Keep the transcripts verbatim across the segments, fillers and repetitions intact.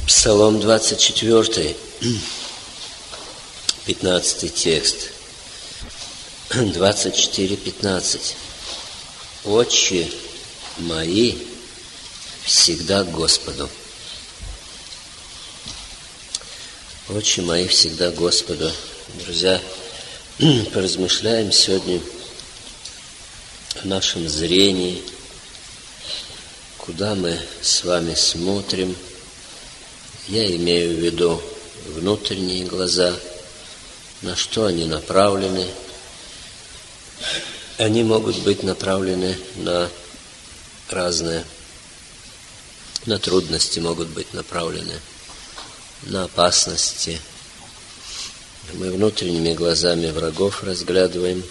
Псалом двадцать четыре, пятнадцатый текст. двадцать четыре, пятнадцать. Очи мои всегда к Господу. Очи мои всегда к Господу. Друзья, поразмышляем сегодня о нашем зрении, куда мы с вами смотрим. Я имею в виду внутренние глаза, на что они направлены. Они могут быть направлены на разные, на трудности могут быть направлены, на опасности. Мы внутренними глазами врагов разглядываем,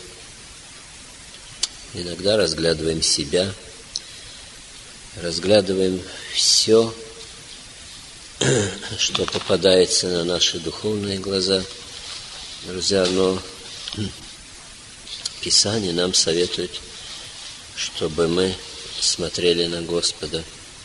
иногда разглядываем себя, разглядываем все, что попадается на наши духовные глаза. Друзья, но Писание нам советует, чтобы мы смотрели на Господа.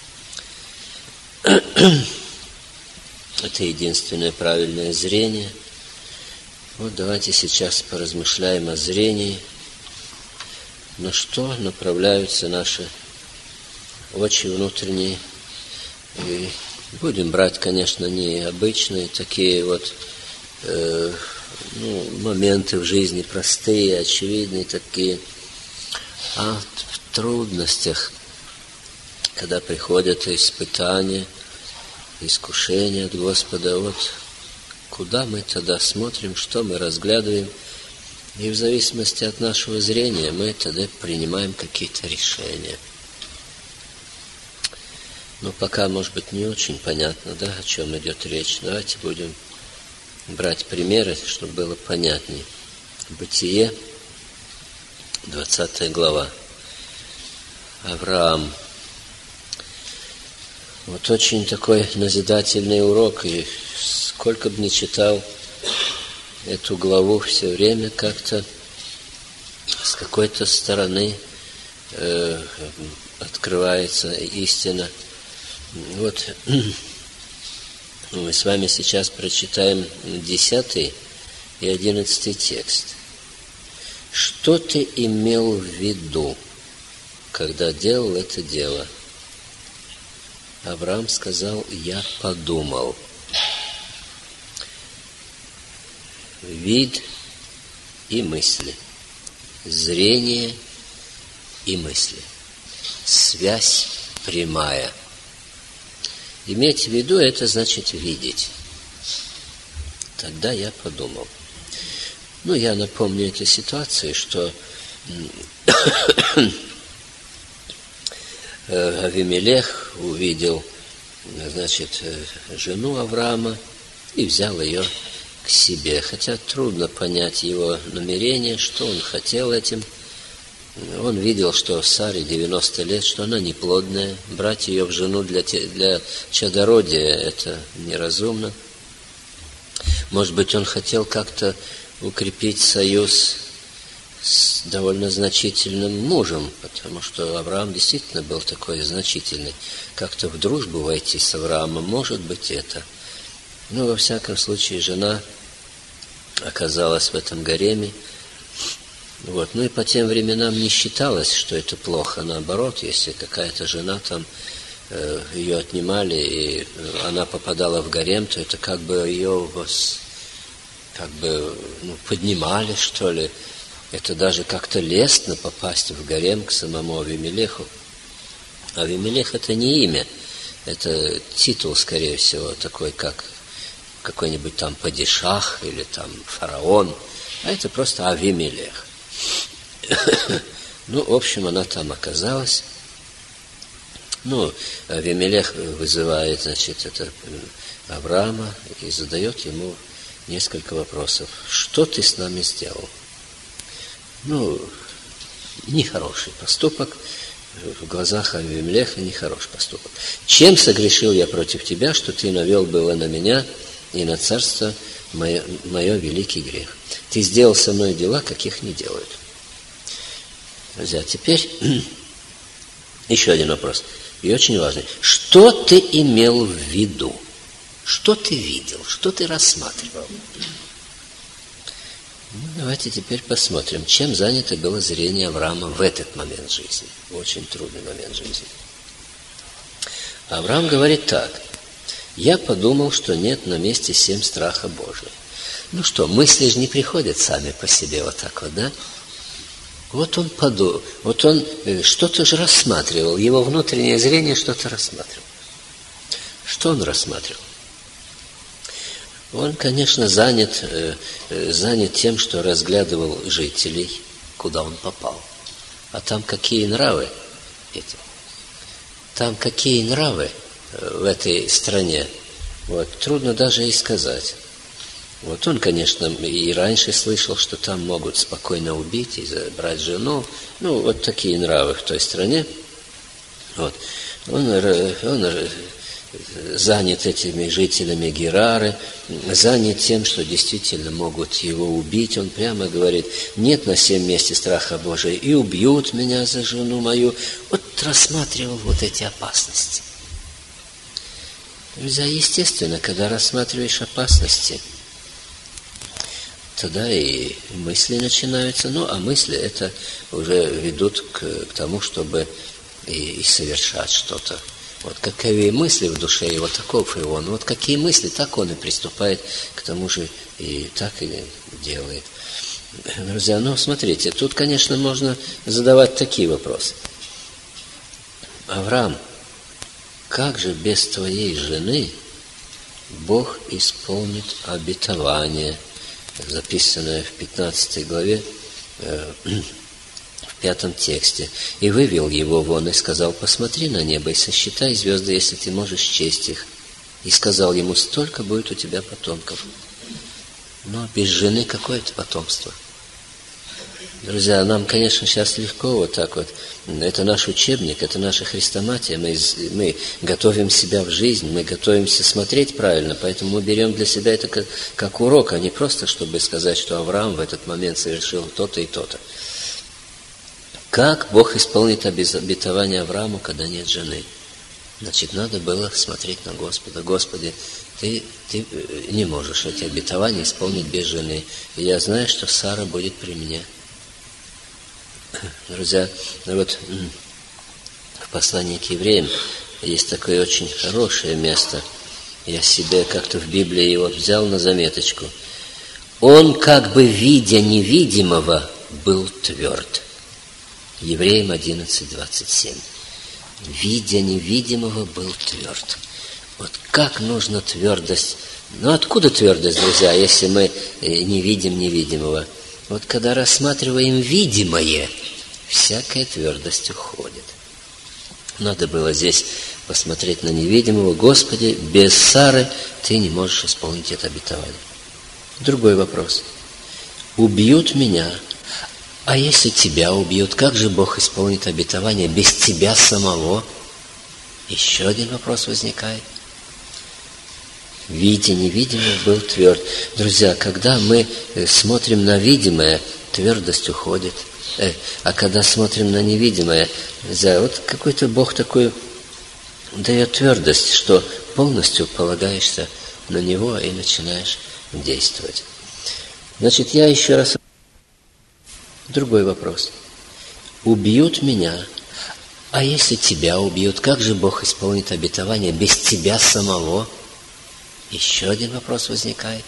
Это единственное правильное зрение. Вот давайте сейчас поразмышляем о зрении. На что направляются наши очи внутренние. И будем брать, конечно, не обычные такие вот э, ну, моменты в жизни простые, очевидные такие, а в трудностях, когда приходят испытания, искушения от Господа, вот куда мы тогда смотрим, что мы разглядываем, и в зависимости от нашего зрения мы тогда принимаем какие-то решения. Но пока, может быть, не очень понятно, да, о чем идет речь. Давайте будем брать примеры, чтобы было понятнее. Бытие, двадцатая глава. Авраам. Вот очень такой назидательный урок. И сколько бы ни читал эту главу, все время как-то с какой-то стороны э, открывается истина. Вот мы с вами сейчас прочитаем десятый и одиннадцатый текст. Что ты имел в виду, когда делал это дело? Авраам сказал: я подумал. Вид и мысли, зрение и мысли, связь прямая. Иметь в виду — это значит видеть. Тогда я подумал. Ну, я напомню эту ситуацию, что Авимелех увидел, значит, жену Авраама и взял ее к себе. Хотя трудно понять его намерение, что он хотел этим. Он видел, что Саре девяносто лет, что она неплодная. Брать ее в жену для, для чадородия — это неразумно. Может быть, он хотел как-то укрепить союз с довольно значительным мужем, потому что Авраам действительно был такой значительный. Как-то в дружбу войти с Авраамом, может быть, это. Но, во всяком случае, жена оказалась в этом гареме. Вот. Ну и по тем временам не считалось, что это плохо. Наоборот, если какая-то жена там, э, ее отнимали, и она попадала в гарем, то это как бы ее как бы ну, поднимали, что ли. Это даже как-то лестно попасть в гарем к самому Авимелеху. Авимелех — это не имя, это титул, скорее всего, такой, как какой-нибудь там падишах или там фараон, а это просто Авимелех. Ну, в общем, она там оказалась. Ну, Авимелех вызывает, значит, это Авраама и задает ему несколько вопросов. Что ты с нами сделал? Ну, нехороший поступок. В глазах Авимелеха нехороший поступок. Чем согрешил я против тебя, что ты навел было на меня и на царство мое, мое великий грех? Ты сделал со мной дела, каких не делают. Друзья, теперь еще один вопрос. И очень важный. Что ты имел в виду? Что ты видел? Что ты рассматривал? Ну, давайте теперь посмотрим, чем занято было зрение Авраама в этот момент жизни. Очень трудный момент жизни. Авраам говорит так. Я подумал, что нет на месте семь страха Божия. Ну что, мысли же не приходят сами по себе вот так вот, да? Вот он подумал, вот он что-то же рассматривал, его внутреннее зрение что-то рассматривал. Что он рассматривал? Он, конечно, занят, занят тем, что разглядывал жителей, куда он попал. А там какие нравы эти? Там какие нравы в этой стране? Вот, трудно даже и сказать. Вот он, конечно, и раньше слышал, что там могут спокойно убить и забрать жену. Ну, вот такие нравы в той стране. Вот. Он, он занят этими жителями Герары, занят тем, что действительно могут его убить. Он прямо говорит, нет на всем месте страха Божия, и убьют меня за жену мою. Вот рассматривал вот эти опасности. Друзья, естественно, когда рассматриваешь опасности, тогда и мысли начинаются. Ну, а мысли это уже ведут к, к тому, чтобы и, и совершать что-то. Вот каковы мысли в душе его, таков и он. Вот какие мысли, так он и приступает к тому же, и так и делает. Друзья, ну, смотрите, тут, конечно, можно задавать такие вопросы. Авраам, как же без твоей жены Бог исполнит обетование, записанное в пятнадцатой главе, э, в пятом тексте. И вывел его вон и сказал, посмотри на небо и сосчитай звезды, если ты можешь счесть их. И сказал ему, столько будет у тебя потомков. Но без жены какое это потомство? Друзья, нам, конечно, сейчас легко вот так вот. Это наш учебник, это наша хрестоматия. Мы, мы готовим себя в жизнь, мы готовимся смотреть правильно, поэтому мы берем для себя это как, как урок, а не просто, чтобы сказать, что Авраам в этот момент совершил то-то и то-то. Как Бог исполнит обетование Аврааму, когда нет жены? Значит, надо было смотреть на Господа. Господи, ты, ты не можешь эти обетования исполнить без жены. И я знаю, что Сара будет при мне. Друзья, вот в послании к евреям есть такое очень хорошее место. Я себе как-то в Библии его взял на заметочку. Он, как бы видя невидимого, был тверд. Евреям одиннадцать, двадцать семь. Видя невидимого, был тверд. Вот как нужна твердость. Ну, откуда твердость, друзья, если мы не видим невидимого? Вот когда рассматриваем видимое, всякая твердость уходит. Надо было здесь посмотреть на невидимого. Господи, без Сары ты не можешь исполнить это обетование. Другой вопрос. Убьют меня, а если тебя убьют, как же Бог исполнит обетование без тебя самого? Еще один вопрос возникает. Видя невидимое, был тверд. Друзья, когда мы смотрим на видимое, твердость уходит. Э, а когда смотрим на невидимое, друзья, вот какой-то Бог такой дает твердость, что полностью полагаешься на Него и начинаешь действовать. Значит, я еще раз... Другой вопрос. Убьют меня, а если тебя убьют, как же Бог исполнит обетование без тебя самого? Еще один вопрос возникает.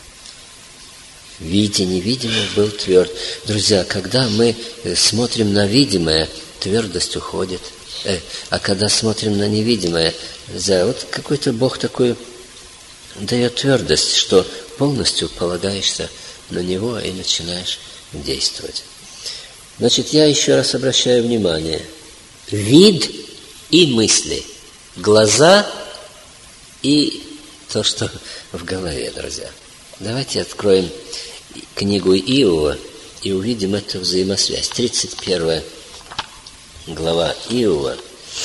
Видя невидимое, был тверд. Друзья, когда мы смотрим на видимое, твердость уходит. Э, а когда смотрим на невидимое, друзья, вот какой-то Бог такой дает твердость, что полностью полагаешься на Него и начинаешь действовать. Значит, я еще раз обращаю внимание. Вид и мысли. Глаза и то, что в голове, друзья. Давайте откроем книгу Иова и увидим эту взаимосвязь. тридцать первая глава Иова.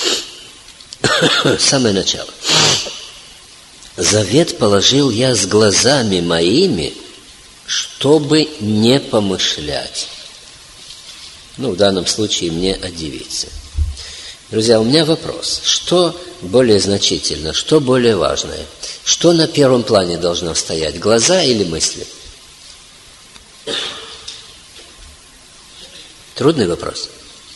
Самое начало. «Завет положил я с глазами моими, чтобы не помышлять». Ну, в данном случае мне одевиться. Друзья, у меня вопрос. Что более значительно, что более важное? Что на первом плане должно стоять? Глаза или мысли? Трудный вопрос.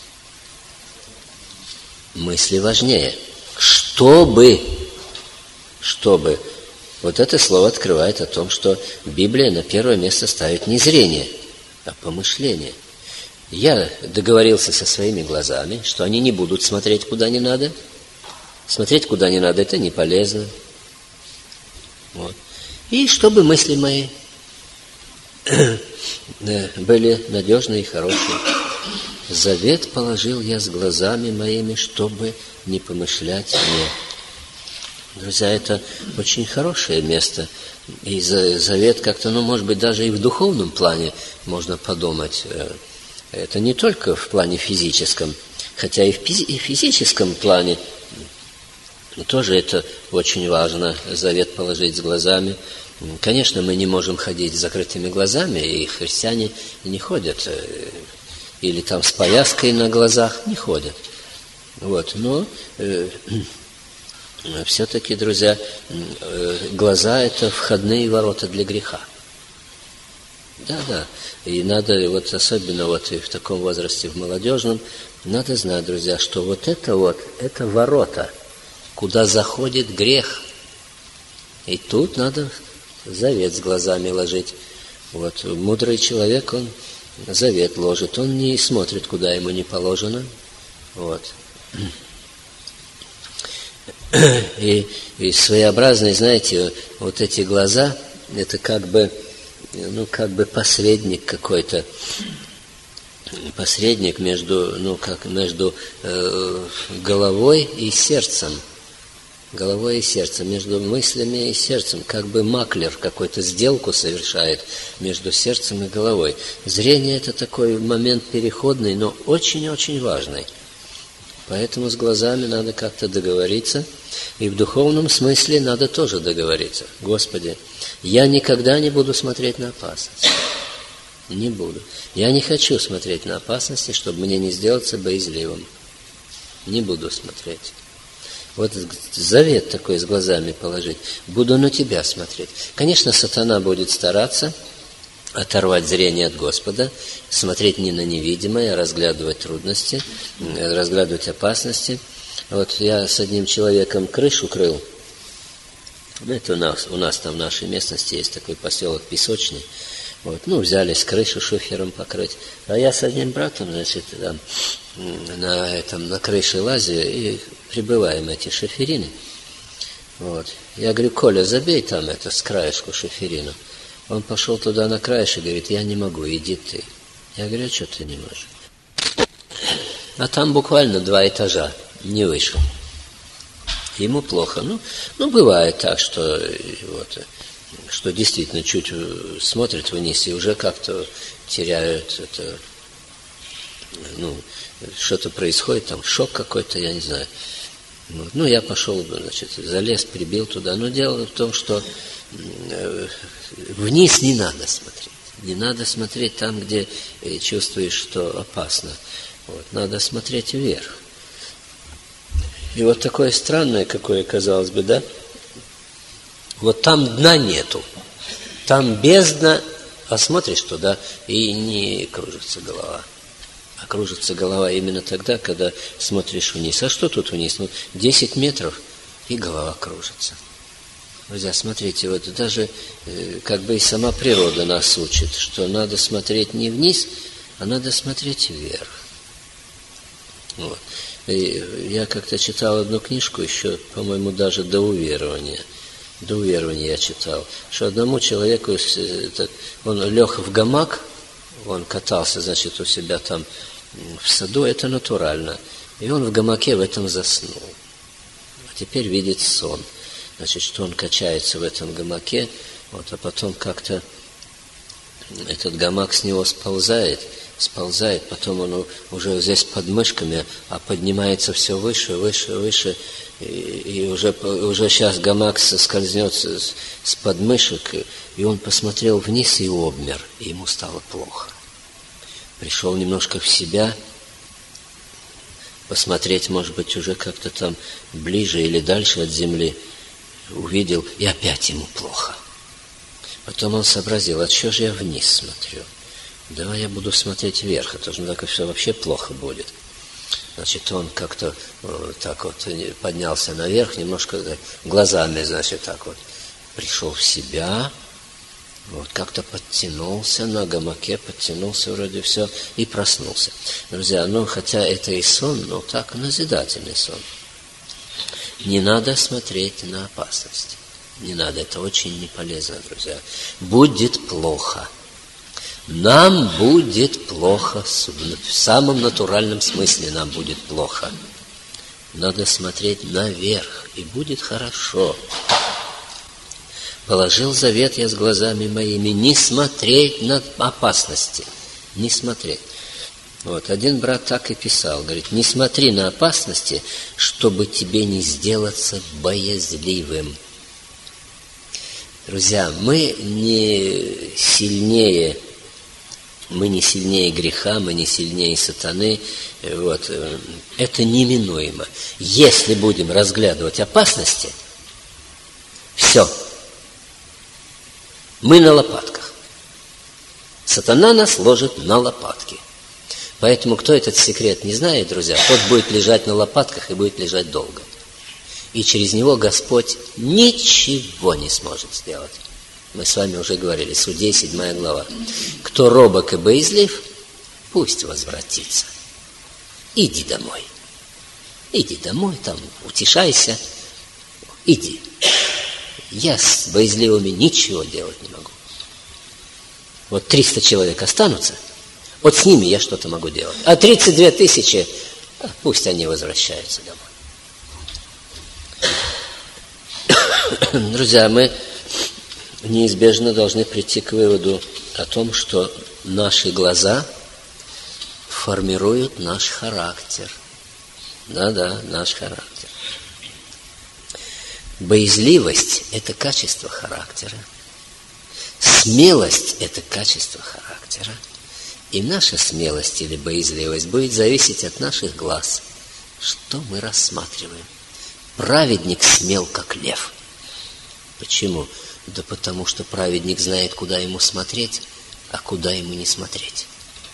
Мысли важнее. Чтобы, чтобы. Вот это слово открывает о том, что Библия на первое место ставит не зрение, а помышление. Я договорился со своими глазами, что они не будут смотреть куда не надо. Смотреть куда не надо – это не полезно. Вот. И чтобы мысли мои были надежные и хорошие. Завет положил я с глазами моими, чтобы не помышлять мне. Друзья, это очень хорошее место. И завет как-то, ну, может быть, даже и в духовном плане можно подумать. Это не только в плане физическом, хотя и в физическом плане тоже это очень важно, завет положить с глазами. Конечно, мы не можем ходить с закрытыми глазами, и христиане не ходят, или там с повязкой на глазах не ходят. Вот, но э, все-таки, друзья, э, глаза – это входные ворота для греха. Да, да. И надо, вот особенно вот и в таком возрасте, в молодежном, надо знать, друзья, что вот это вот, это ворота, куда заходит грех. И тут надо завет с глазами ложить. Вот мудрый человек, он завет ложит, он не смотрит, куда ему не положено. Вот. И, и своеобразные, знаете, вот эти глаза, это как бы, ну, как бы посредник какой-то, посредник между, ну, как между э, головой и сердцем, головой и сердцем, между мыслями и сердцем, как бы маклер какой-то сделку совершает между сердцем и головой. Зрение – это такой момент переходный, но очень-очень важный. Поэтому с глазами надо как-то договориться, и в духовном смысле надо тоже договориться. Господи, я никогда не буду смотреть на опасность. Не буду. Я не хочу смотреть на опасности, чтобы мне не сделаться боязливым. Не буду смотреть. Вот завет такой с глазами положить. Буду на тебя смотреть. Конечно, сатана будет стараться оторвать зрение от Господа, смотреть не на невидимое, а разглядывать трудности, разглядывать опасности. Вот я с одним человеком крышу крыл. Это у нас, у нас там в нашей местности есть такой поселок Песочный. Вот, ну, взялись крышу шифером покрыть. А я с одним братом, значит, там, на, этом, на крыше лазю и прибываем эти шиферины. Вот. Я говорю, Коля, забей там это с краешку шиферину. Он пошел туда на краешек и говорит, я не могу, иди ты. Я говорю, а что ты не можешь? А там буквально два этажа, не выше. Ему плохо. Ну, ну бывает так, что, вот, что действительно чуть смотрят вниз и уже как-то теряют это, ну, что-то происходит, там шок какой-то, я не знаю. Вот. Ну, я пошел, значит, залез, прибил туда. Но дело в том, что вниз не надо смотреть. Не надо смотреть там, где чувствуешь, что опасно. Вот. Надо смотреть вверх. И вот такое странное, какое, казалось бы, да? Вот там дна нету. Там бездна, а смотришь туда, и не кружится голова. А кружится голова именно тогда, когда смотришь вниз. А что тут вниз? Ну, десять метров, и голова кружится. Друзья, смотрите, вот даже э, как бы и сама природа нас учит, что надо смотреть не вниз, а надо смотреть вверх. Вот. И я как-то читал одну книжку еще, по-моему, даже до уверования. До уверования я читал, что одному человеку, он лег в гамак, он катался, значит, у себя там в саду, это натурально. И он в гамаке в этом заснул. А теперь видит сон. Значит, что он качается в этом гамаке, вот, а потом как-то этот гамак с него сползает, сползает, потом он уже здесь под мышками, а поднимается все выше, выше, выше, и, и уже, уже сейчас гамак соскользнет с, с подмышек, и он посмотрел вниз и обмер, и ему стало плохо. Пришел немножко в себя, посмотреть, может быть, уже как-то там ближе или дальше от земли, увидел, и опять ему плохо. Потом он сообразил, а что же я вниз смотрю? Давай я буду смотреть вверх, а то же так все вообще плохо будет. Значит, он как-то э, так вот поднялся наверх, немножко глазами, значит, так вот пришел в себя, вот как-то подтянулся на гамаке, подтянулся вроде все и проснулся. Друзья, ну хотя это и сон, но так назидательный сон. Не надо смотреть на опасности. Не надо, это очень не полезно, друзья. Будет плохо. Нам будет плохо, в самом натуральном смысле нам будет плохо. Надо смотреть наверх, и будет хорошо. Положил завет я с глазами моими, не смотреть на опасности, не смотреть. Вот, один брат так и писал, говорит, не смотри на опасности, чтобы тебе не сделаться боязливым. Друзья, мы не сильнее, мы не сильнее греха, мы не сильнее сатаны. Вот. Это неминуемо. Если будем разглядывать опасности, все. Мы на лопатках. Сатана нас ложит на лопатки. Поэтому, кто этот секрет не знает, друзья, тот будет лежать на лопатках и будет лежать долго. И через него Господь ничего не сможет сделать. Мы с вами уже говорили, Судей, седьмая глава. Кто робок и боязлив, пусть возвратится. Иди домой. Иди домой, там утешайся. Иди. Я с боязливыми ничего делать не могу. Вот триста человек останутся, вот с ними я что-то могу делать. А тридцать две тысячи, пусть они возвращаются домой. Друзья, мы неизбежно должны прийти к выводу о том, что наши глаза формируют наш характер. Да-да, наш характер. Боязливость – это качество характера. Смелость – это качество характера. И наша смелость или боязливость будет зависеть от наших глаз. Что мы рассматриваем? Праведник смел, как лев. Почему? Да потому что праведник знает, куда ему смотреть, а куда ему не смотреть.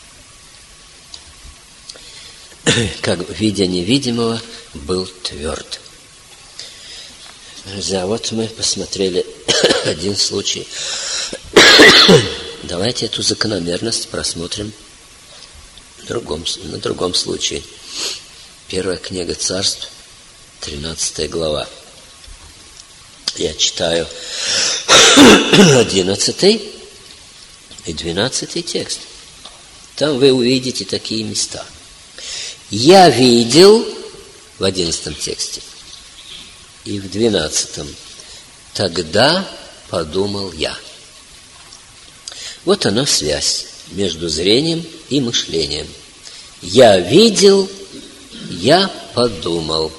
Как видя невидимого, был тверд. Друзья, вот мы посмотрели один случай. Давайте эту закономерность просмотрим в другом, на другом случае. Первая книга Царств, тринадцатая глава. Я читаю одиннадцатый и двенадцатый текст. Там вы увидите такие места. Я видел в одиннадцатом тексте и в двенадцатом. Тогда подумал я. Вот она связь между зрением и мышлением. Я видел, я подумал.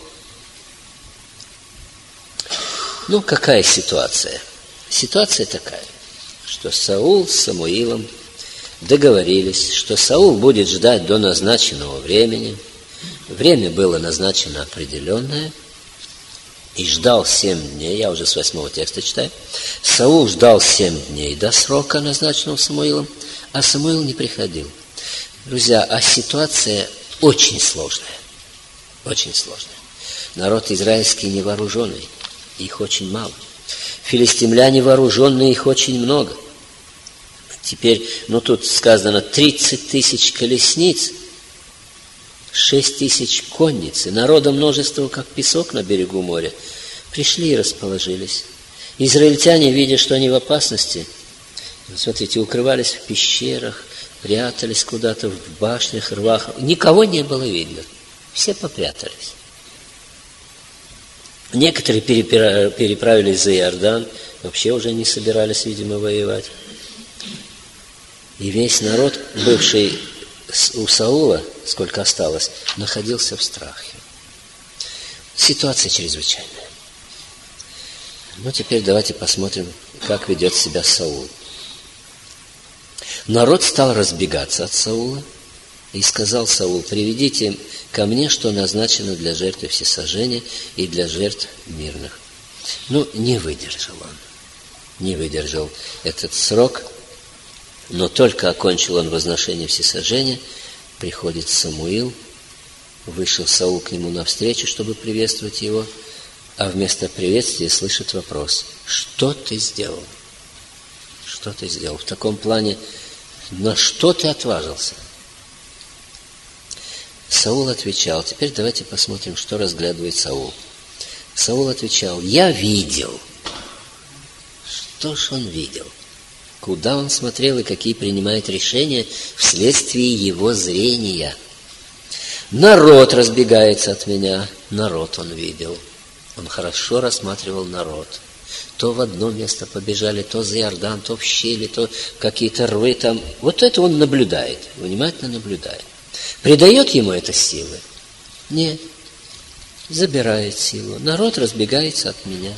Ну, какая ситуация? Ситуация такая, что Саул с Самуилом договорились, что Саул будет ждать до назначенного времени. Время было назначено определенное. И ждал семь дней, я уже с восьмого текста читаю. Саул ждал семь дней до срока, назначенного Самуилом, а Самуил не приходил. Друзья, а ситуация очень сложная. Очень сложная. Народ израильский невооруженный, их очень мало. Филистимляне вооруженные, их очень много. Теперь, ну тут сказано, тридцать тысяч колесниц, шесть тысяч конниц, и народа множество, как песок на берегу моря. Пришли и расположились. Израильтяне, видя, что они в опасности, смотрите, укрывались в пещерах, прятались куда-то в башнях, рвах. Никого не было видно. Все попрятались. Некоторые переправились за Иордан, вообще уже не собирались, видимо, воевать. И весь народ, бывший у Саула, сколько осталось, находился в страхе. Ситуация чрезвычайная. Ну, теперь давайте посмотрим, как ведет себя Саул. Народ стал разбегаться от Саула, И сказал Саул: приведите ко мне, что назначено для жертвы всесожжения и для жертв мирных. Ну, не выдержал он. Не выдержал этот срок, но только окончил он возношение всесожжения, приходит Самуил, вышел Саул к нему навстречу, чтобы приветствовать его, а вместо приветствия слышит вопрос: что ты сделал? Что ты сделал? В таком плане, на что ты отважился? Саул отвечал, теперь давайте посмотрим, что разглядывает Саул. Саул отвечал: я видел. Что ж он видел? Куда он смотрел и какие принимает решения вследствие его зрения? Народ разбегается от меня. Народ он видел. Он хорошо рассматривал народ. То в одно место побежали, то за Иордан, то в щели, то какие-то рвы там. Вот это он наблюдает, внимательно наблюдает. Придает ему это силы? Нет. Забирает силу. Народ разбегается от меня.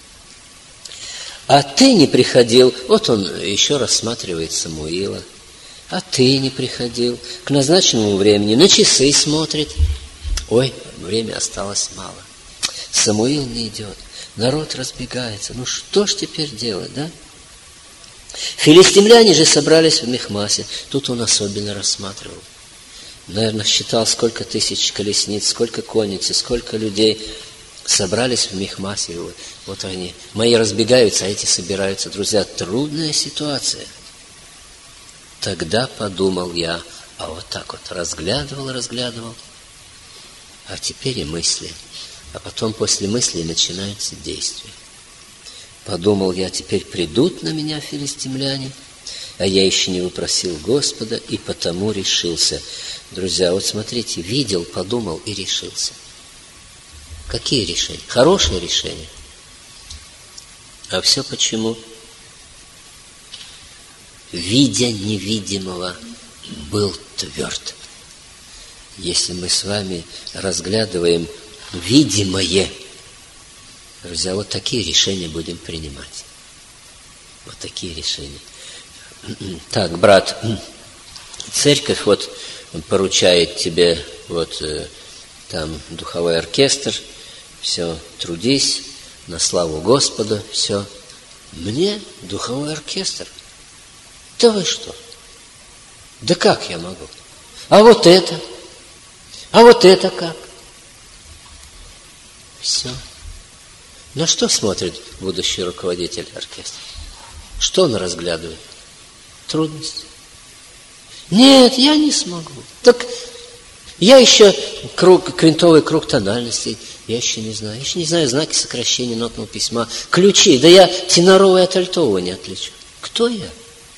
А ты не приходил. Вот он еще рассматривает Самуила. А ты не приходил к назначенному времени, на часы смотрит. Ой, время осталось мало. Самуил не идет. Народ разбегается. Ну что ж теперь делать, да? Филистимляне же собрались в Михмасе. Тут он особенно рассматривал. Наверное, считал, сколько тысяч колесниц, сколько конницы, сколько людей собрались в Михмасе. Вот, вот они. Мои разбегаются, а эти собираются. Друзья, трудная ситуация. Тогда подумал я, а вот так вот разглядывал, разглядывал. А теперь и мысли. А потом после мыслей начинается действие. Подумал я, теперь придут на меня филистимляне, а я еще не выпросил Господа, и потому решился. Друзья, вот смотрите, видел, подумал и решился. Какие решения? Хорошие решения. А все почему? Видя невидимого, был тверд. Если мы с вами разглядываем видимое, друзья, вот такие решения будем принимать. Вот такие решения. Так, брат, церковь вот поручает тебе вот там духовой оркестр, все, трудись на славу Господа, все. Мне духовой оркестр? Да вы что? Да как я могу? А вот это? А вот это как? Все. На что смотрит будущий руководитель оркестра? Что он разглядывает? Трудности. Нет, я не смогу. Так я еще круг, квинтовый круг тональностей, я еще не знаю. Я еще не знаю знаки сокращения нотного письма. Ключи. Да я теноровое от альтового не отличу. Кто я?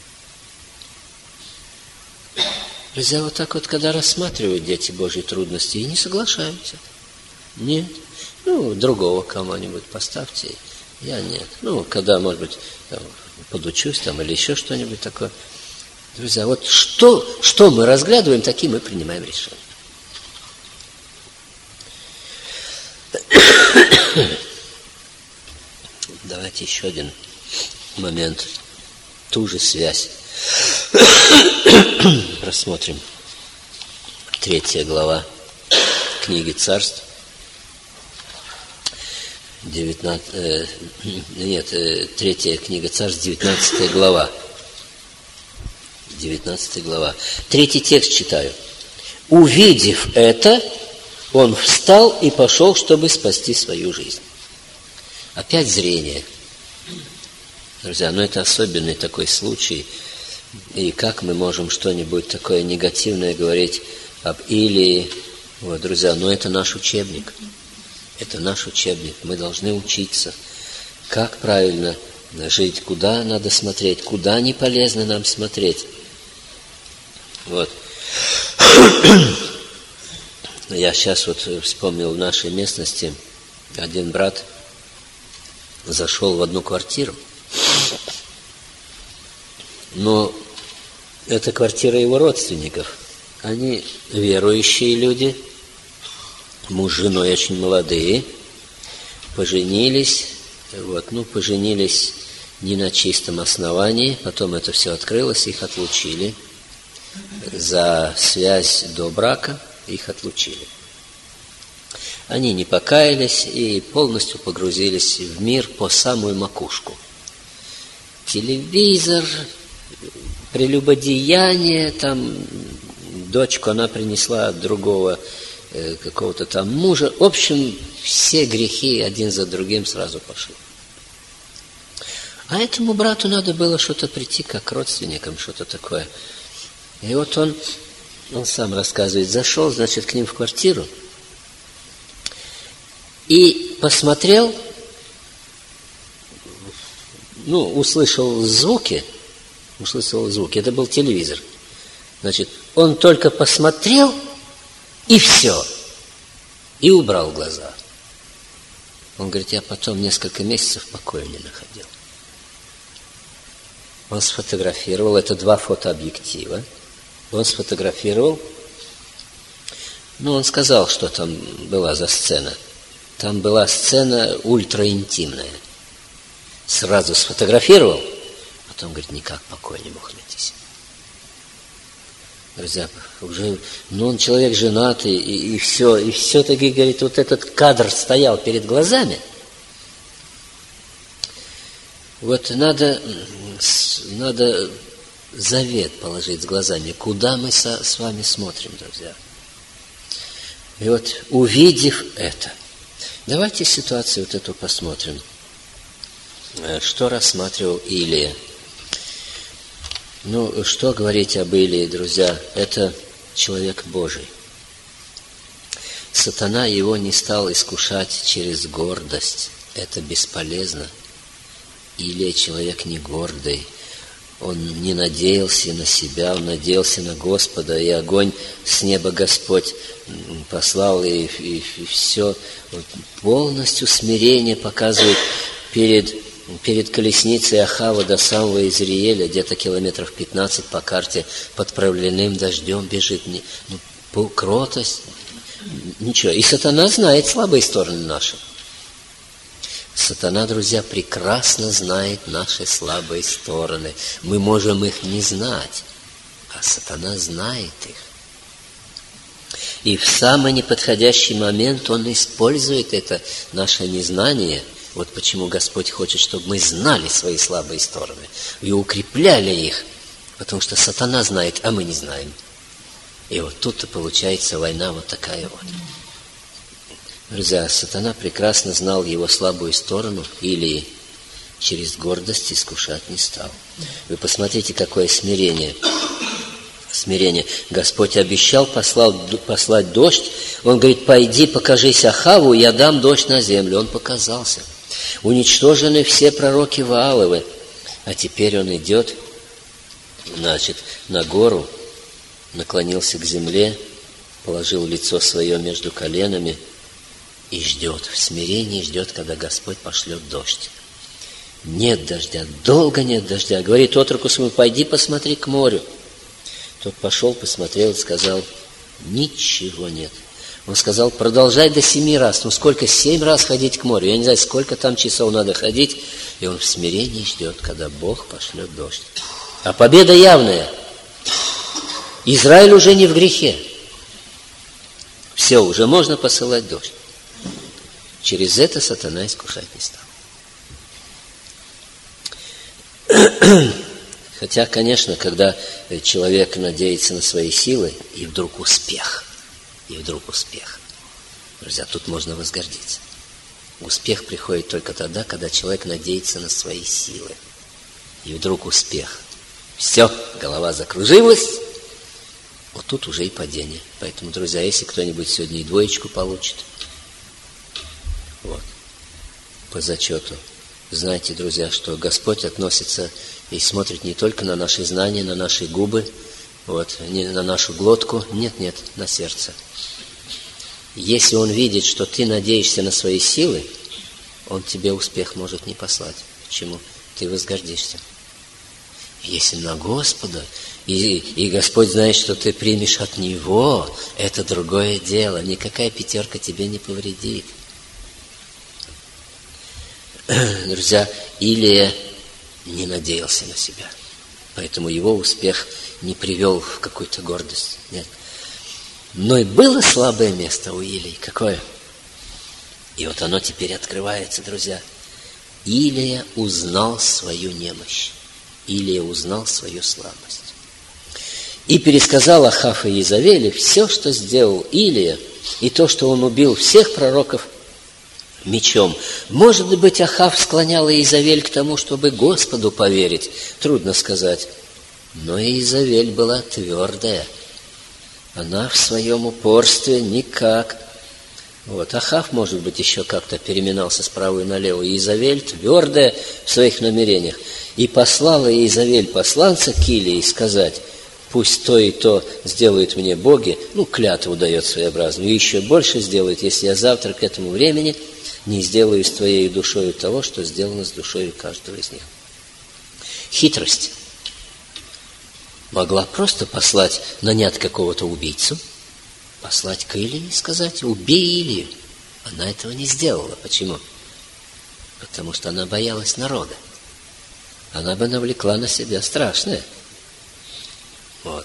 Друзья, вот так вот, когда рассматривают дети Божьи трудности, и не соглашаются. Нет. Ну, другого кого-нибудь поставьте. Я нет. Ну, когда, может быть, там, подучусь там или еще что-нибудь такое. Друзья, вот что, что мы разглядываем, такие мы принимаем решения. Давайте еще один момент. Ту же связь рассмотрим. Третья глава книги Царств. девятнадцать, э, нет, э, третья книга Царств, девятнадцатая глава. девятнадцатая глава. Третий текст читаю. Увидев это, он встал и пошел, чтобы спасти свою жизнь. Опять зрение. Друзья, ну это особенный такой случай. И как мы можем что-нибудь такое негативное говорить об Илии? Вот, друзья, ну это наш учебник. Это наш учебник. Мы должны учиться, как правильно жить, куда надо смотреть, куда не полезно нам смотреть. Вот. Я сейчас вот вспомнил в нашей местности, один брат зашел в одну квартиру, но это квартира его родственников. Они верующие люди, муж с женой очень молодые, поженились, вот, ну, поженились не на чистом основании, потом это все открылось, их отлучили. за связь до брака, их отлучили. Они не покаялись и полностью погрузились в мир по самую макушку. Телевизор, прелюбодеяние, там дочку она принесла от другого э, какого-то там мужа. В общем, все грехи один за другим сразу пошли. А этому брату надо было что-то прийти, как к родственникам, что-то такое. И вот он, он сам рассказывает, зашел, значит, к ним в квартиру и посмотрел, ну, услышал звуки, услышал звуки, это был телевизор. Значит, он только посмотрел, и все, и убрал глаза. Он говорит, я потом несколько месяцев покоя не находил. Он сфотографировал, это два фотообъектива, он сфотографировал, ну, он сказал, что там была за сцена. Там была сцена ультраинтимная. Сразу сфотографировал, потом, говорит, никак покоя не мог найти. Друзья, уже, ну, он человек женатый, и, и все, и все-таки, говорит, вот этот кадр стоял перед глазами. Вот надо, надо завет положить с глазами, куда мы со, с вами смотрим, друзья. И вот, увидев это, давайте ситуацию вот эту посмотрим. Что рассматривал Илия? Ну, что говорить об Илии, друзья? Это человек Божий. Сатана его не стал искушать через гордость. Это бесполезно. Илия человек не гордый. Он не надеялся на себя, он надеялся на Господа, и огонь с неба Господь послал, и, и, и все. Вот полностью смирение показывает перед, перед колесницей Ахава до самого Изриэля, где-то километров пятнадцать по карте, под проливным дождем бежит. Ну, кротость, ничего. И сатана знает слабые стороны наши. Сатана, друзья, прекрасно знает наши слабые стороны. Мы можем их не знать, а сатана знает их. И в самый неподходящий момент он использует это наше незнание. Вот почему Господь хочет, чтобы мы знали свои слабые стороны и укрепляли их, потому что сатана знает, а мы не знаем. И вот тут-то получается война вот такая вот. Друзья, сатана прекрасно знал его слабую сторону, или через гордость искушать не стал. Вы посмотрите, какое смирение. Смирение. Господь обещал послал, послать дождь. Он говорит, пойди, покажись Ахаву, я дам дождь на землю. Он показался. Уничтожены все пророки Вааловы. А теперь он идет, значит, на гору, наклонился к земле, положил лицо свое между коленами, и ждет, в смирении ждет, когда Господь пошлет дождь. Нет дождя, долго нет дождя. Говорит отроку своему, пойди посмотри к морю. Тот пошел, посмотрел и сказал, ничего нет. Он сказал, продолжай до семи раз. Ну сколько, семь раз ходить к морю? Я не знаю, сколько там часов надо ходить. И он в смирении ждет, когда Бог пошлет дождь. А победа явная. Израиль уже не в грехе. Все, уже можно посылать дождь. Через это сатана искушать не стал. Хотя, конечно, когда человек надеется на свои силы, и вдруг успех, и вдруг успех. Друзья, тут можно возгордиться. Успех приходит только тогда, когда человек надеется на свои силы. И вдруг успех. Все, голова закружилась, вот тут уже и падение. Поэтому, друзья, если кто-нибудь сегодня и двоечку получит, вот, по зачету, знайте, друзья, что Господь относится и смотрит не только на наши знания, на наши губы, вот, не на нашу глотку, нет, нет, на сердце. Если Он видит, что ты надеешься на свои силы, Он тебе успех может не послать. Почему? Ты возгордишься. Если на Господа, и, и Господь знает, что ты примешь от Него, это другое дело. Никакая пятерка тебе не повредит. Друзья, Илия не надеялся на себя. Поэтому его успех не привел в какую-то гордость. Нет. Но и было слабое место у Илии. Какое? И вот оно теперь открывается, друзья. Илия узнал свою немощь. Илия узнал свою слабость. И пересказал Ахав и Иезавели все, что сделал Илия, и то, что он убил всех пророков мечом. Может быть, Ахав склонял Иезавель к тому, чтобы Господу поверить. Трудно сказать. Но Иезавель была твердая. Она в своем упорстве никак. Вот. Ахав, может быть, еще как-то переминался справа и налево. Иезавель твердая в своих намерениях. И послала Иезавель посланца к Илии сказать: пусть то и то сделают мне боги, ну, клятву дает своеобразную, и еще больше сделают, если я завтра к этому времени не сделаю с твоей душою того, что сделано с душою каждого из них. Хитрость. Могла просто послать, нанять какого-то убийцу, послать к Илии и сказать: убей Илию. Она этого не сделала. Почему? Потому что она боялась народа. Она бы навлекла на себя страшное. Вот.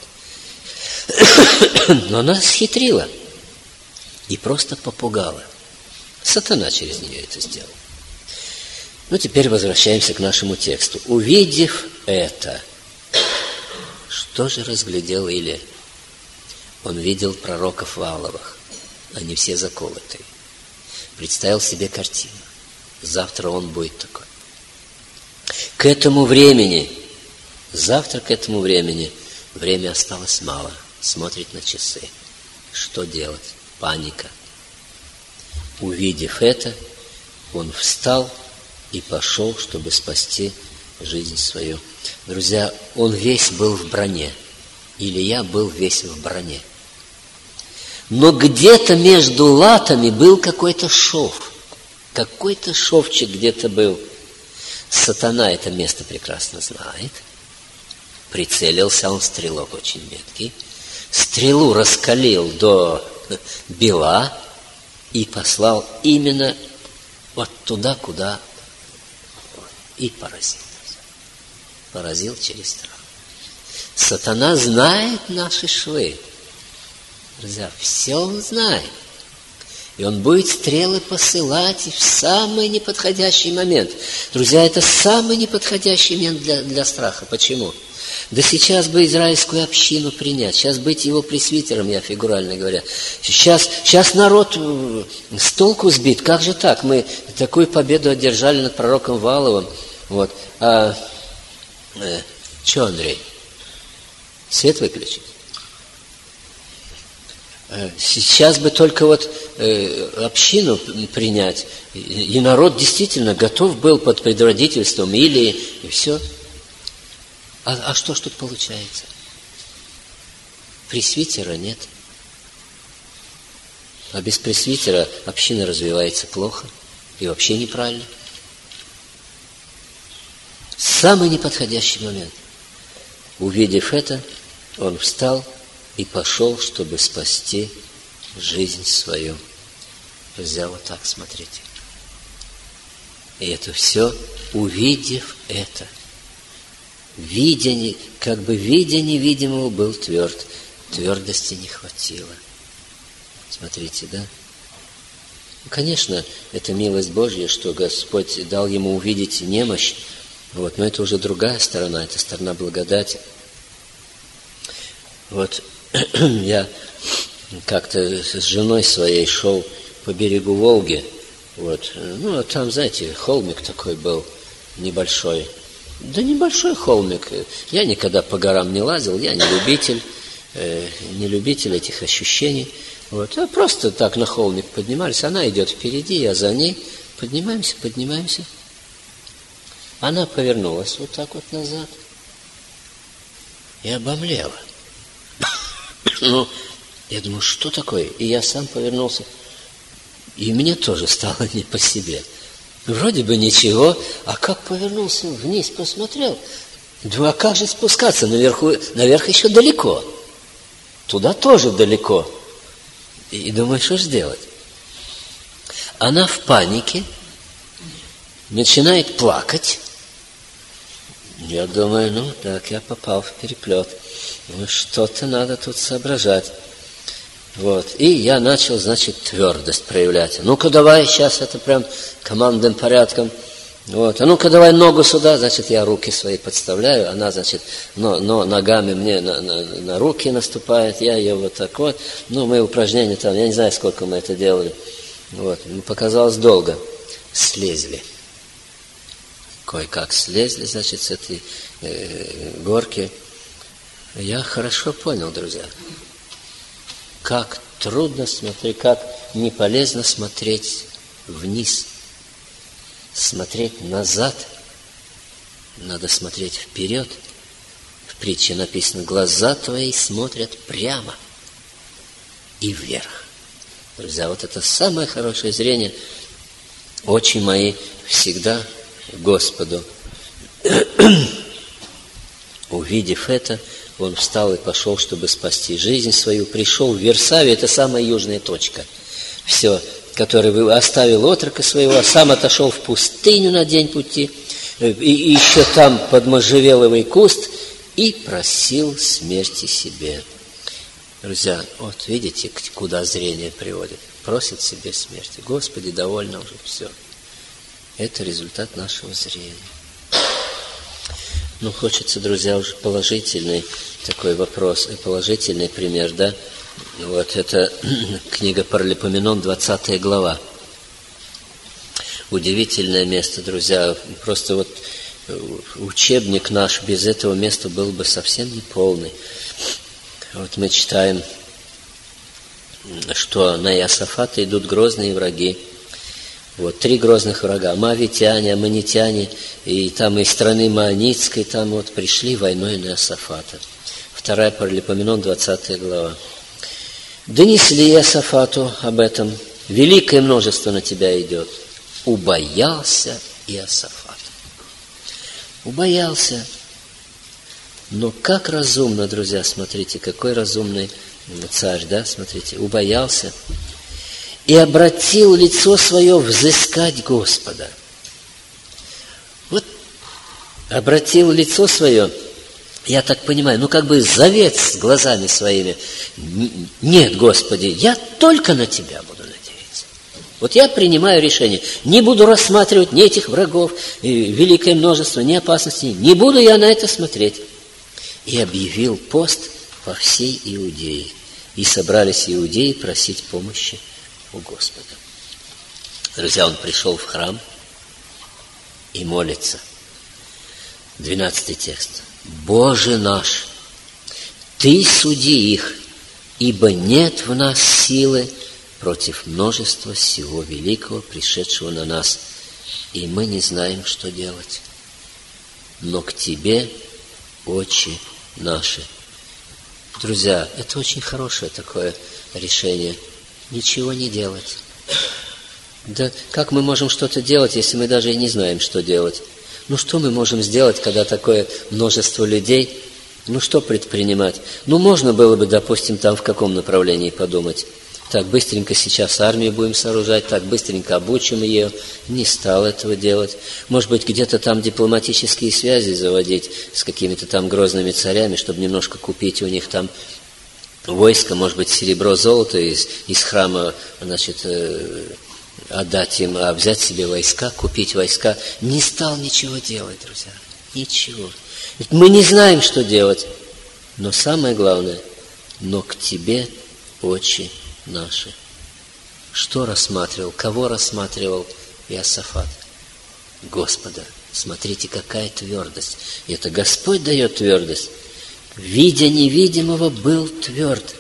Но она схитрила и просто попугала. Сатана через нее это сделал. Ну, теперь возвращаемся к нашему тексту. Увидев это, что же разглядел Илия? Он видел пророков Вааловых. Они все заколотые. Представил себе картину. Завтра он будет такой. К этому времени, завтра к этому времени, время осталось мало. Смотрит на часы. Что делать? Паника. Увидев это, он встал и пошел, чтобы спасти жизнь свою. Друзья, он весь был в броне. Илия был весь в броне. Но где-то между латами был какой-то шов. Какой-то шовчик где-то был. Сатана это место прекрасно знает. Прицелился, он стрелок очень меткий. Стрелу раскалил до бела и послал именно вот туда, куда и поразил. Поразил через страх. Сатана знает наши швы. Друзья, все он знает. И он будет стрелы посылать в самый неподходящий момент. Друзья, это самый неподходящий момент для, для страха. Почему? Да сейчас бы израильскую общину принять, сейчас быть его пресвитером, я фигурально говоря. Сейчас, сейчас народ с толку сбит. Как же так? Мы такую победу одержали над пророком Вааловым. Вот. А э, что, Андрей? Свет выключить? Сейчас бы только вот э, общину принять, и, и народ действительно готов был под предводительством Илии, и все. А, а что ж тут получается? Пресвитера нет. А без пресвитера община развивается плохо и вообще неправильно. Самый неподходящий момент. Увидев это, он встал и пошел, чтобы спасти жизнь свою. Друзья, вот так смотрите. И это все, увидев это. Видя, как бы видя невидимого, был тверд. Твердости не хватило. Смотрите, да? Конечно, это милость Божья, что Господь дал ему увидеть немощь. Вот, но это уже другая сторона, это сторона благодати. Вот я как-то с женой своей шел по берегу Волги. Вот. Ну, а там, знаете, холмик такой был небольшой. Да небольшой холмик. Я никогда по горам не лазил, я не любитель, э, не любитель этих ощущений. Вот. А просто так на холмик поднимались. Она идет впереди, я за ней. Поднимаемся, поднимаемся. Она повернулась вот так вот назад и обомлела. Ну, я думаю, что такое? И я сам повернулся. И мне тоже стало не по себе. Вроде бы ничего, а как повернулся вниз, посмотрел. Думаю, а как же спускаться? Наверху, наверх еще далеко. Туда тоже далеко. И, и думаю, что же делать? Она в панике начинает плакать. Я думаю, ну так, я попал в переплет. Ну что-то надо тут соображать. Вот. И я начал, значит, твердость проявлять. Ну-ка давай, сейчас это прям командным порядком. Вот. А ну-ка давай ногу сюда, значит, я руки свои подставляю, она, значит, но, но ногами мне на, на, на руки наступает, я ее вот так вот. Ну, мы упражнения там, я не знаю, сколько мы это делали. Вот. Показалось долго. Слезли. Кое-как слезли, значит, с этой э, горки. Я хорошо понял, друзья, как трудно смотреть, как не полезно смотреть вниз, смотреть назад. Надо смотреть вперед. В притче написано: глаза твои смотрят прямо и вверх. Друзья, вот это самое хорошее зрение. Очи мои всегда Господу. Увидев это, он встал и пошел, чтобы спасти жизнь свою. Пришел в Вирсавию, это самая южная точка. Все, который оставил отрока своего, сам отошел в пустыню на день пути, и еще там под можжевеловый куст, и просил смерти себе. Друзья, вот видите, куда зрение приводит. Просит себе смерти. Господи, довольно уже, все. Это результат нашего зрения. Ну, хочется, друзья, уже положительный такой вопрос, положительный пример, да? Вот это книга Паралипоменон, двадцатая глава. Удивительное место, друзья. Просто вот учебник наш без этого места был бы совсем неполный. Вот мы читаем, что на Иосафата идут грозные враги. Вот, три грозных врага. Моавитяне, аммонитяне, и там из страны Маонитской, там вот пришли войной на Иосафата. Вторая Паралипоменон, двадцатая глава. Донесли Иосафату об этом. Великое множество на тебя идет. Убоялся Иосафат. Убоялся. Но как разумно, друзья, смотрите, какой разумный царь, да, смотрите, убоялся. И обратил лицо свое взыскать Господа. Вот обратил лицо свое, я так понимаю, ну как бы завет с глазами своими. Нет, Господи, я только на Тебя буду надеяться. Вот я принимаю решение. Не буду рассматривать ни этих врагов, великое множество, ни опасностей. Не буду я на это смотреть. И объявил пост по всей Иудее. И собрались иудеи просить помощи у Господа. Друзья, он пришел в храм и молится. Двенадцатый текст. Боже наш, Ты суди их, ибо нет в нас силы против множества всего великого, пришедшего на нас, и мы не знаем, что делать. Но к Тебе очи наши. Друзья, это очень хорошее такое решение. Ничего не делать. Да как мы можем что-то делать, если мы даже и не знаем, что делать? Ну, что мы можем сделать, когда такое множество людей? Ну, что предпринимать? Ну, можно было бы, допустим, там в каком направлении подумать. Так, быстренько сейчас армию будем сооружать, так, быстренько обучим ее. Не стал этого делать. Может быть, где-то там дипломатические связи заводить с какими-то там грозными царями, чтобы немножко купить у них там войско, может быть, серебро, золото из, из храма, значит, э, отдать им, а взять себе войска, купить войска. Не стал ничего делать, друзья. Ничего. Ведь мы не знаем, что делать. Но самое главное, но к Тебе очи наши. Что рассматривал? Кого рассматривал Иосафат? Господа. Смотрите, какая твердость. И это Господь дает твердость. Видя невидимого, был тверд.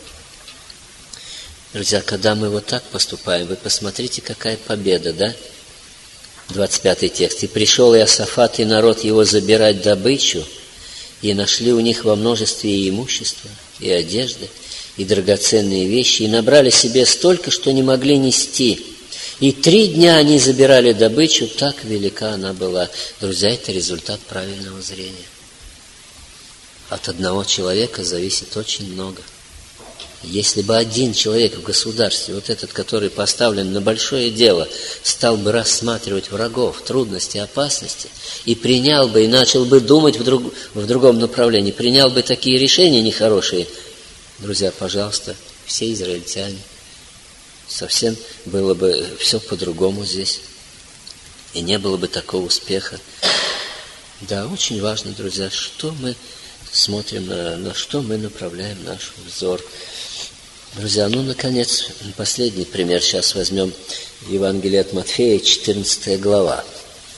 Друзья, когда мы вот так поступаем, вы посмотрите, какая победа, да? двадцать пятый текст. «И пришел Иосафат и народ его забирать добычу, и нашли у них во множестве и имущество, и одежды, и драгоценные вещи, и набрали себе столько, что не могли нести. И три дня они забирали добычу, так велика она была». Друзья, это результат правильного зрения. От одного человека зависит очень много. Если бы один человек в государстве, вот этот, который поставлен на большое дело, стал бы рассматривать врагов, трудности, опасности, и принял бы, и начал бы думать в, друг, в другом направлении, принял бы такие решения нехорошие, друзья, пожалуйста, все израильтяне, совсем было бы все по-другому здесь, и не было бы такого успеха. Да, очень важно, друзья, что мы смотрим, на, на что мы направляем наш взор. Друзья, ну, наконец, последний пример. Сейчас возьмем Евангелие от Матфея, четырнадцатая глава.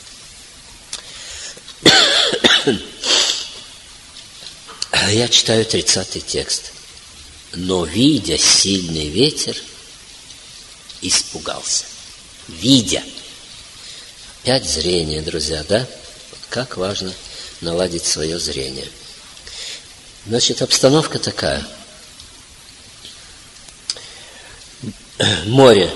Я читаю тридцатый текст. «Но, видя сильный ветер, испугался». Видя. Опять зрение, друзья, да? Вот как важно наладить свое зрение. Значит, обстановка такая. Море,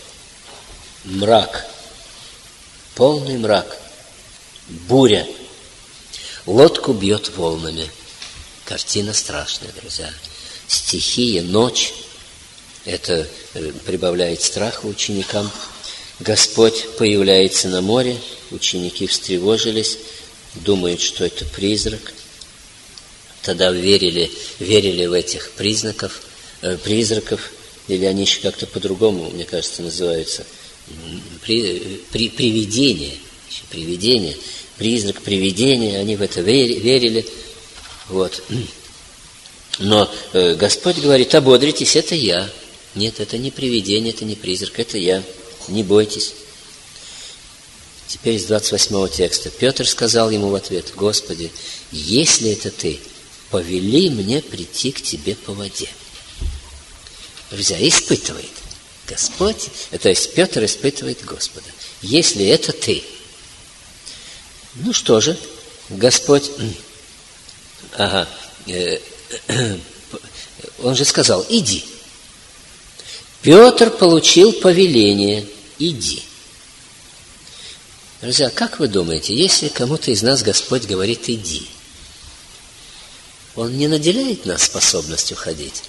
мрак, полный мрак, буря, лодку бьет волнами. Картина страшная, друзья. Стихия, ночь, это прибавляет страха ученикам. Господь появляется на море, ученики встревожились, думают, что это призрак. Тогда верили, верили в этих признаков, э, призраков, или они еще как-то по-другому, мне кажется, называются, при, при, привидения, еще привидения, призрак, привидения, они в это верили. Вот. Но э, Господь говорит: ободритесь, это я. Нет, это не привидение, это не призрак, это я. Не бойтесь. Теперь из двадцать восьмого текста. Петр сказал ему в ответ: Господи, если это ты, повели мне прийти к тебе по воде. Друзья, испытывает Господь, то есть Петр испытывает Господа. Если это ты. Ну что же, Господь, ага, э, э, он же сказал: иди. Петр получил повеление: иди. Друзья, как вы думаете, если кому-то из нас Господь говорит: иди, Он не наделяет нас способностью ходить?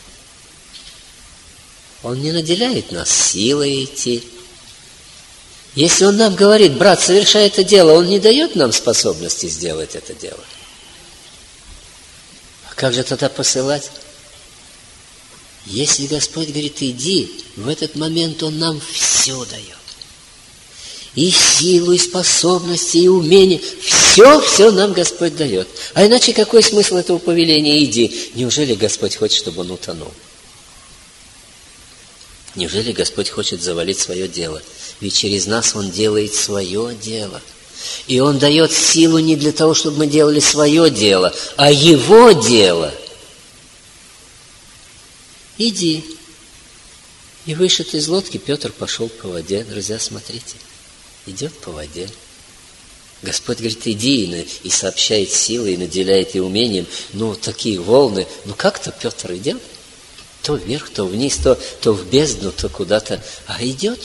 Он не наделяет нас силой идти? Если Он нам говорит: брат, совершай это дело, Он не дает нам способности сделать это дело. А как же тогда посылать? Если Господь говорит: иди, в этот момент Он нам все дает. И силу, и способности, и умение. Все, все нам Господь дает. А иначе какой смысл этого повеления: иди? Неужели Господь хочет, чтобы он утонул? Неужели Господь хочет завалить свое дело? Ведь через нас Он делает свое дело. И Он дает силу не для того, чтобы мы делали свое дело, а Его дело. Иди. И вышед из лодки, Петр пошел по воде. Друзья, смотрите. Идет по воде. Господь говорит: иди, и сообщает силой, и наделяет и умением. Ну, такие волны. Ну, как-то Петр идет. То вверх, то вниз, то, то в бездну, то куда-то. А идет.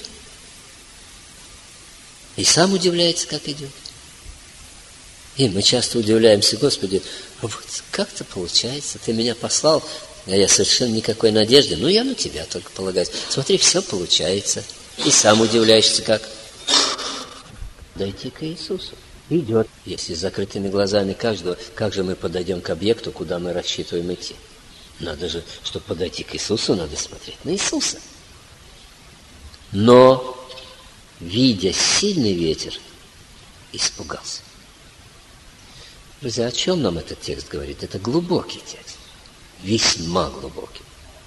И сам удивляется, как идет. И мы часто удивляемся: Господи, вот как-то получается. Ты меня послал, а я совершенно никакой надежды. Ну, я на Тебя только полагаюсь. Смотри, все получается. И сам удивляешься, как. Дойти к Иисусу. Идет. Если с закрытыми глазами каждого, как же мы подойдем к объекту, куда мы рассчитываем идти? Надо же, чтобы подойти к Иисусу, надо смотреть на Иисуса. Но, видя сильный ветер, испугался. Друзья, о чем нам этот текст говорит? Это глубокий текст. Весьма глубокий.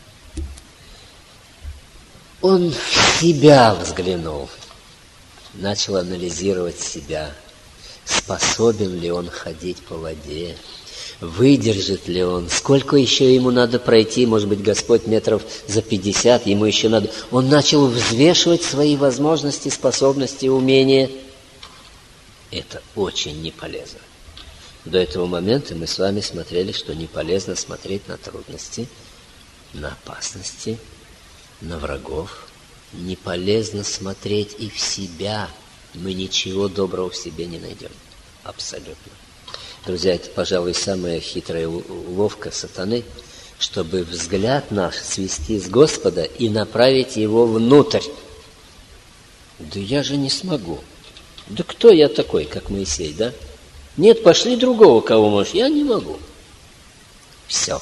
Он в себя взглянул. Начал анализировать себя. Способен ли он ходить по воде? Выдержит ли он? Сколько еще ему надо пройти? Может быть, Господь метров за пятьдесят, ему еще надо. Он начал взвешивать свои возможности, способности, умения. Это очень не полезно. До этого момента мы с вами смотрели, что не полезно смотреть на трудности, на опасности, на врагов. Не полезно смотреть и в себя. Мы ничего доброго в себе не найдем. Абсолютно. Друзья, это, пожалуй, самая хитрая уловка сатаны. чтобы взгляд наш свести с Господа и направить его внутрь. Да я же не смогу. Да кто я такой, как Моисей, да? Нет, пошли другого, кого можешь. Я не могу. Все.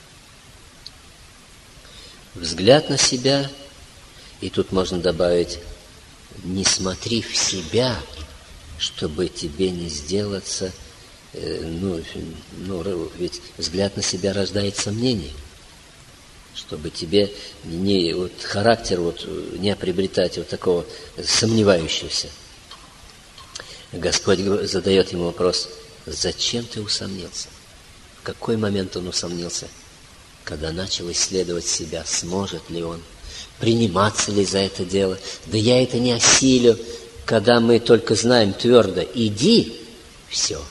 Взгляд на себя, и тут можно добавить, не смотри в себя, чтобы тебе не сделаться, э, ну, ну, ведь взгляд на себя рождает сомнение, чтобы тебе не, вот, характер вот, не приобретать вот такого сомневающегося. Господь задает ему вопрос: зачем ты усомнился? В какой момент он усомнился? Когда начал исследовать себя, сможет ли он, приниматься ли за это дело. Да я это не осилю. Когда мы только знаем твердо: иди, все.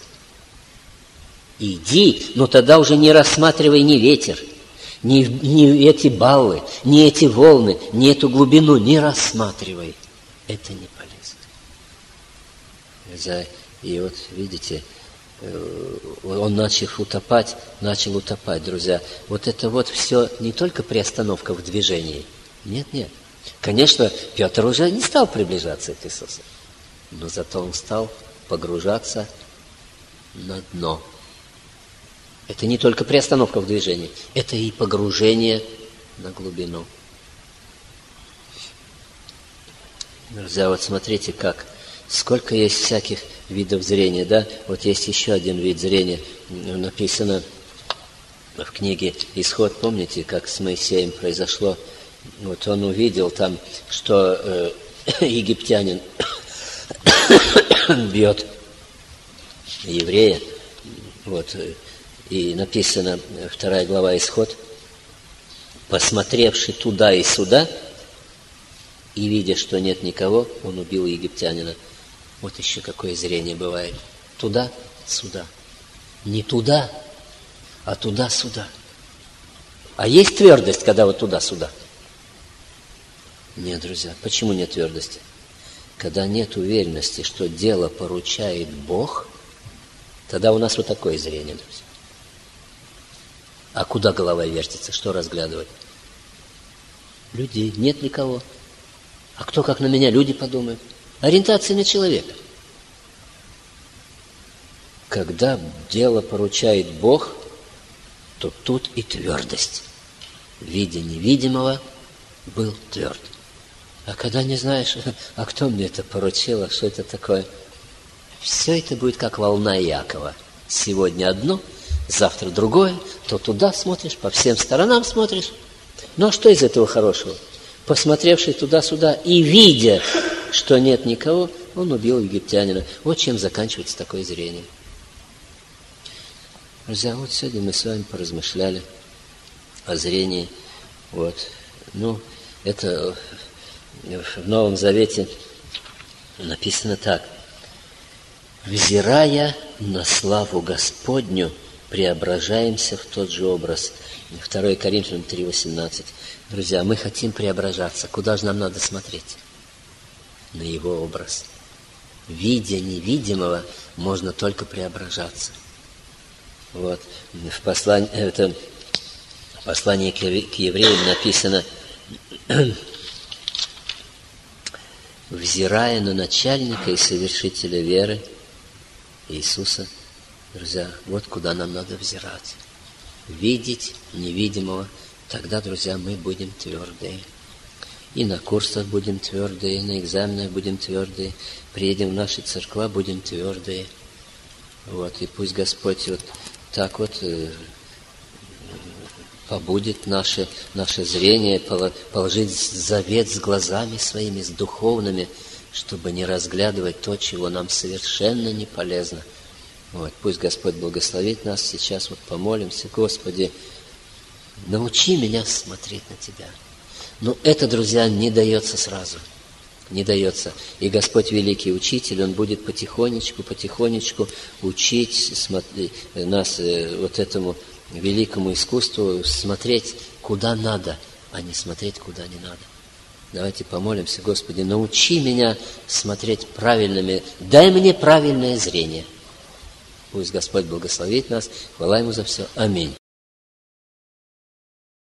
Иди, но тогда уже не рассматривай ни ветер, ни, ни эти баллы, ни эти волны, ни эту глубину, не рассматривай. Это не полезно. И вот видите, он начал утопать, начал утопать, друзья. Вот это вот все не только приостановка в движении. Нет, нет. Конечно, Петр уже не стал приближаться к Иисусу, но зато он стал погружаться на дно. Это не только приостановка в движении, это и погружение на глубину. Друзья, вот смотрите, как, сколько есть всяких видов зрения, да? Вот есть еще один вид зрения, написано в книге «Исход». Помните, как с Моисеем произошло? Вот он увидел там, что э, египтянин бьет еврея. Вот, и написано, вторая глава «Исход», посмотревший туда и сюда, и видя, что нет никого, он убил египтянина. Вот еще какое зрение бывает. Туда-сюда. Не туда, а туда-сюда. А есть твердость, когда вот туда-сюда? Нет, друзья. Почему нет твердости? Когда нет уверенности, что дело поручает Бог, тогда у нас вот такое зрение, друзья. А куда голова вертится? Что разглядывать? Людей. Нет никого. А кто как на меня? Люди подумают. Ориентация на человека. Когда дело поручает Бог, то тут и твердость. В виде невидимого был тверд. А когда не знаешь, а кто мне это поручил, а что это такое? Все это будет как волна Иакова. Сегодня одно, завтра другое, то туда смотришь, по всем сторонам смотришь. Ну а что из этого хорошего? Посмотревший туда-сюда и видя, что нет никого, он убил египтянина. Вот чем заканчивается такое зрение. Друзья, вот сегодня мы с вами поразмышляли о зрении. Вот. Ну, это в Новом Завете написано так. «Взирая на славу Господню, преображаемся в тот же образ». второе Коринфянам три восемнадцать. Друзья, мы хотим преображаться. Куда же нам надо смотреть? На Его образ. Видя невидимого, можно только преображаться. Вот. В послании, это, в послании к евреям написано: «Взирая на начальника и совершителя веры Иисуса». Друзья, вот куда нам надо взирать. Видеть невидимого. Тогда, друзья, мы будем твердые. И на курсах будем твердые, и на экзаменах будем твердые. Приедем в наши церква, будем твердые. Вот. И пусть Господь вот так вот э, побудет наше, наше зрение, положить завет с глазами своими, с духовными, чтобы не разглядывать то, чего нам совершенно не полезно. Вот. Пусть Господь благословит нас. Сейчас вот помолимся. Господи, научи меня смотреть на Тебя. Но это, друзья, не дается сразу. Не дается. И Господь великий учитель, Он будет потихонечку, потихонечку учить смотри, нас вот этому великому искусству смотреть куда надо, а не смотреть куда не надо. Давайте помолимся. Господи, научи меня смотреть правильными, дай мне правильное зрение. Пусть Господь благословит нас. Хвала Ему за все. Аминь.